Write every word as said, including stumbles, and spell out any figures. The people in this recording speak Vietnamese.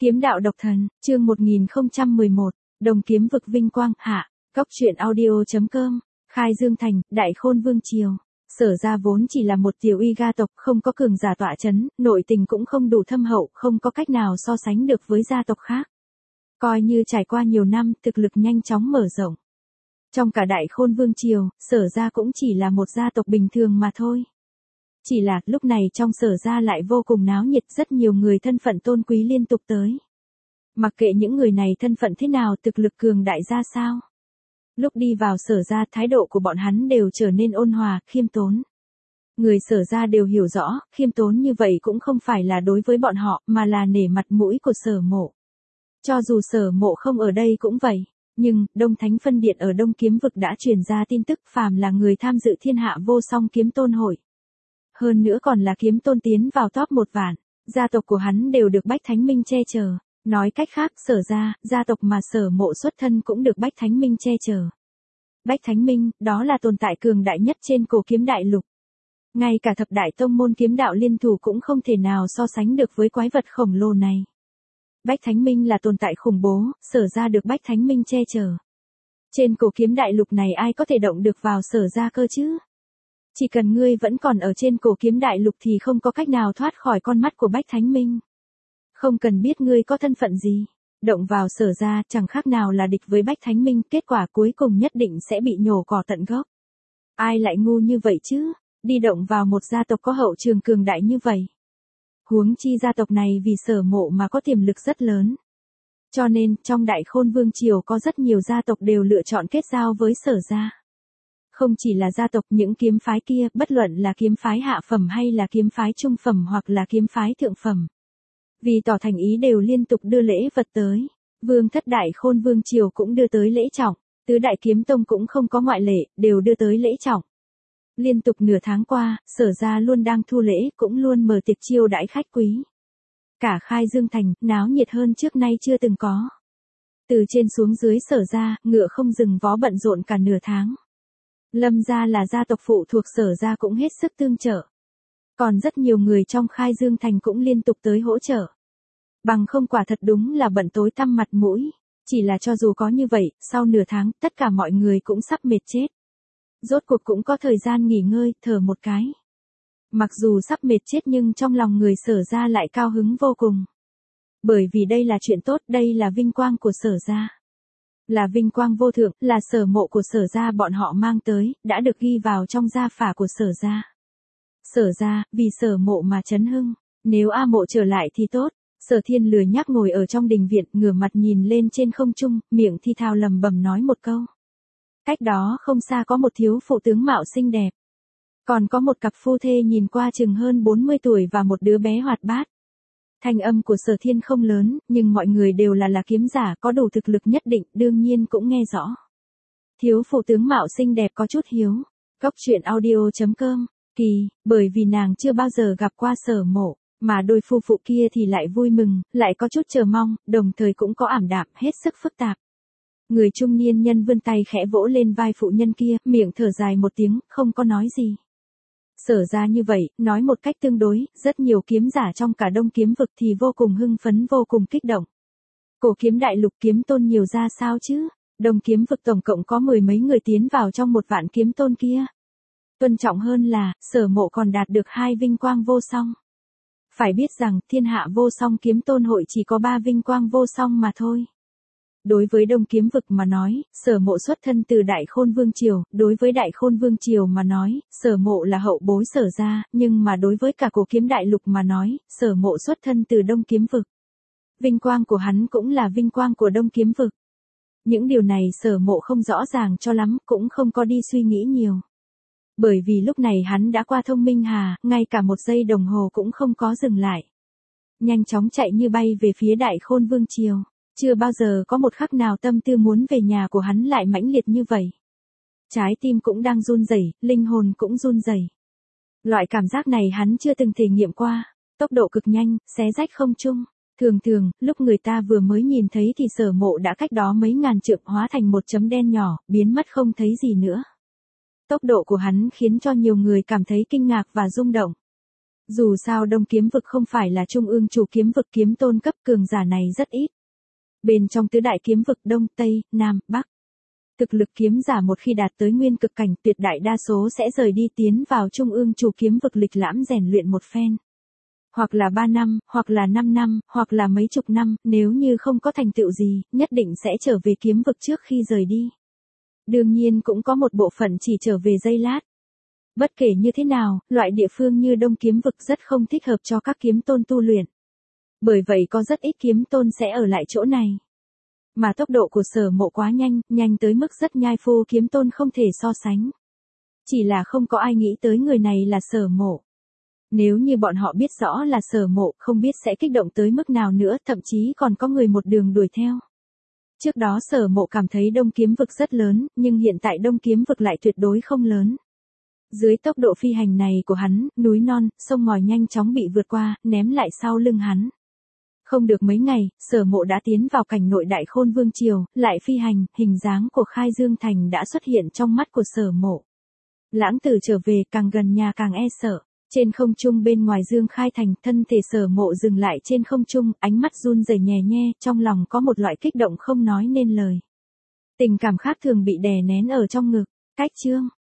Kiếm đạo độc thần, chương một nghìn không trăm mười một, Đồng kiếm vực vinh quang, hạ, Cóc truyện audio chấm com, Khai Dương Thành, Đại Khôn Vương Triều. Sở ra vốn chỉ là một tiểu uy gia tộc, không có cường giả tọa chấn, nội tình cũng không đủ thâm hậu, không có cách nào so sánh được với gia tộc khác. Coi như trải qua nhiều năm, thực lực nhanh chóng mở rộng. Trong cả Đại Khôn Vương Triều, sở ra cũng chỉ là một gia tộc bình thường mà thôi. Chỉ là, lúc này trong sở ra lại vô cùng náo nhiệt, rất nhiều người thân phận tôn quý liên tục tới. Mặc kệ những người này thân phận thế nào, thực lực cường đại ra sao. Lúc đi vào sở ra, thái độ của bọn hắn đều trở nên ôn hòa, khiêm tốn. Người sở ra đều hiểu rõ, khiêm tốn như vậy cũng không phải là đối với bọn họ, mà là nể mặt mũi của sở mộ. Cho dù sở mộ không ở đây cũng vậy. Nhưng, Đông Thánh Phân Điện ở Đông Kiếm Vực đã truyền ra tin tức phàm là người tham dự thiên hạ vô song kiếm tôn hội. Hơn nữa còn là kiếm tôn tiến vào top một vạn, gia tộc của hắn đều được Bách Thánh Minh che chở. Nói cách khác, sở ra, gia tộc mà sở mộ xuất thân cũng được Bách Thánh Minh che chở. Bách Thánh Minh, đó là tồn tại cường đại nhất trên cổ kiếm đại lục. Ngay cả thập đại tông môn kiếm đạo liên thủ cũng không thể nào so sánh được với quái vật khổng lồ này. Bách Thánh Minh là tồn tại khủng bố, sở ra được Bách Thánh Minh che chở. Trên cổ kiếm đại lục này ai có thể động được vào sở ra cơ chứ? Chỉ cần ngươi vẫn còn ở trên cổ kiếm đại lục thì không có cách nào thoát khỏi con mắt của Bách Thánh Minh. Không cần biết ngươi có thân phận gì, động vào sở ra chẳng khác nào là địch với Bách Thánh Minh, kết quả cuối cùng nhất định sẽ bị nhổ cỏ tận gốc. Ai lại ngu như vậy chứ, đi động vào một gia tộc có hậu trường cường đại như vậy. Huống chi gia tộc này vì sở mộ mà có tiềm lực rất lớn. Cho nên, trong Đại Khôn Vương Triều có rất nhiều gia tộc đều lựa chọn kết giao với sở ra. Không chỉ là gia tộc, những kiếm phái kia, bất luận là kiếm phái hạ phẩm hay là kiếm phái trung phẩm hoặc là kiếm phái thượng phẩm. Vì tỏ thành ý đều liên tục đưa lễ vật tới. Vương thất Đại Khôn Vương Triều cũng đưa tới lễ trọng, tứ đại kiếm tông cũng không có ngoại lệ, đều đưa tới lễ trọng. Liên tục nửa tháng qua, sở ra luôn đang thu lễ, cũng luôn mở tiệc chiêu đãi khách quý. Cả Khai Dương Thành, náo nhiệt hơn trước nay chưa từng có. Từ trên xuống dưới sở ra, ngựa không dừng vó bận rộn cả nửa tháng. Lâm gia là gia tộc phụ thuộc sở ra cũng hết sức tương trợ. Còn rất nhiều người trong Khai Dương Thành cũng liên tục tới hỗ trợ. Bằng không quả thật đúng là bận tối tăm mặt mũi. Chỉ là cho dù có như vậy, sau nửa tháng, tất cả mọi người cũng sắp mệt chết. Rốt cuộc cũng có thời gian nghỉ ngơi, thở một cái. Mặc dù sắp mệt chết nhưng trong lòng người sở ra lại cao hứng vô cùng. Bởi vì đây là chuyện tốt, đây là vinh quang của sở ra. Là vinh quang vô thượng, là sở mộ của sở ra bọn họ mang tới, đã được ghi vào trong gia phả của sở ra. Sở ra, vì sở mộ mà chấn hưng, nếu A mộ trở lại thì tốt. Sở Thiên lười nhác ngồi ở trong đình viện, ngửa mặt nhìn lên trên không trung, miệng thi thào lầm bầm nói một câu. Cách đó không xa có một thiếu phụ tướng mạo xinh đẹp. Còn có một cặp phu thê nhìn qua chừng hơn bốn mươi tuổi và một đứa bé hoạt bát. Thanh âm của Sở Thiên không lớn, nhưng mọi người đều là là kiếm giả, có đủ thực lực nhất định, đương nhiên cũng nghe rõ. Thiếu phụ tướng mạo xinh đẹp có chút hiếu. Cóc truyện audio chấm com, kỳ, bởi vì nàng chưa bao giờ gặp qua sở mộ, mà đôi phu phụ kia thì lại vui mừng, lại có chút chờ mong, đồng thời cũng có ảm đạm, hết sức phức tạp. Người trung niên nhân vươn tay khẽ vỗ lên vai phụ nhân kia, miệng thở dài một tiếng, không có nói gì. Sở ra như vậy, nói một cách tương đối, rất nhiều kiếm giả trong cả Đông Kiếm Vực thì vô cùng hưng phấn, vô cùng kích động. Cổ kiếm đại lục kiếm tôn nhiều ra sao chứ? Đông Kiếm Vực tổng cộng có mười mấy người tiến vào trong một vạn kiếm tôn kia. Tuân trọng hơn là, sở mộ còn đạt được hai vinh quang vô song. Phải biết rằng, thiên hạ vô song kiếm tôn hội chỉ có ba vinh quang vô song mà thôi. Đối với Đông Kiếm Vực mà nói, sở mộ xuất thân từ Đại Khôn Vương Triều, đối với Đại Khôn Vương Triều mà nói, sở mộ là hậu bối sở ra, nhưng mà đối với cả cổ kiếm đại lục mà nói, sở mộ xuất thân từ Đông Kiếm Vực. Vinh quang của hắn cũng là vinh quang của Đông Kiếm Vực. Những điều này sở mộ không rõ ràng cho lắm, cũng không có đi suy nghĩ nhiều. Bởi vì lúc này hắn đã qua Thông Minh Hà, ngay cả một giây đồng hồ cũng không có dừng lại. Nhanh chóng chạy như bay về phía Đại Khôn Vương Triều. Chưa bao giờ có một khắc nào tâm tư muốn về nhà của hắn lại mãnh liệt như vậy. Trái tim cũng đang run rẩy, linh hồn cũng run rẩy. Loại cảm giác này hắn chưa từng thể nghiệm qua, tốc độ cực nhanh, xé rách không trung. Thường thường, lúc người ta vừa mới nhìn thấy thì sở mộ đã cách đó mấy ngàn trượng hóa thành một chấm đen nhỏ, biến mất không thấy gì nữa. Tốc độ của hắn khiến cho nhiều người cảm thấy kinh ngạc và rung động. Dù sao Đông Kiếm Vực không phải là trung ương chủ kiếm vực, kiếm tôn cấp cường giả này rất ít. Bên trong tứ đại kiếm vực Đông, Tây, Nam, Bắc, thực lực kiếm giả một khi đạt tới nguyên cực cảnh, tuyệt đại đa số sẽ rời đi tiến vào trung ương chủ kiếm vực lịch lãm rèn luyện một phen. Hoặc là ba năm, hoặc là năm năm, hoặc là mấy chục năm, nếu như không có thành tựu gì, nhất định sẽ trở về kiếm vực trước khi rời đi. Đương nhiên cũng có một bộ phận chỉ trở về giây lát. Bất kể như thế nào, loại địa phương như Đông Kiếm Vực rất không thích hợp cho các kiếm tôn tu luyện. Bởi vậy có rất ít kiếm tôn sẽ ở lại chỗ này. Mà tốc độ của Sở Mộ quá nhanh, nhanh tới mức rất nhai phu kiếm tôn không thể so sánh. Chỉ là không có ai nghĩ tới người này là Sở Mộ. Nếu như bọn họ biết rõ là Sở Mộ, không biết sẽ kích động tới mức nào nữa, thậm chí còn có người một đường đuổi theo. Trước đó Sở Mộ cảm thấy Đông Kiếm Vực rất lớn, nhưng hiện tại Đông Kiếm Vực lại tuyệt đối không lớn. Dưới tốc độ phi hành này của hắn, núi non, sông ngòi nhanh chóng bị vượt qua, ném lại sau lưng hắn. Không được mấy ngày, Sở Mộ đã tiến vào cảnh nội Đại Khôn Vương Triều, lại phi hành, hình dáng của Khai Dương Thành đã xuất hiện trong mắt của Sở Mộ. Lãng Tử trở về, càng gần nhà càng e sợ. Trên không trung bên ngoài Dương Khai Thành, thân thể Sở Mộ dừng lại trên không trung, ánh mắt run rẩy nhè nhe, trong lòng có một loại kích động không nói nên lời. Tình cảm khác thường bị đè nén ở trong ngực. Cách chương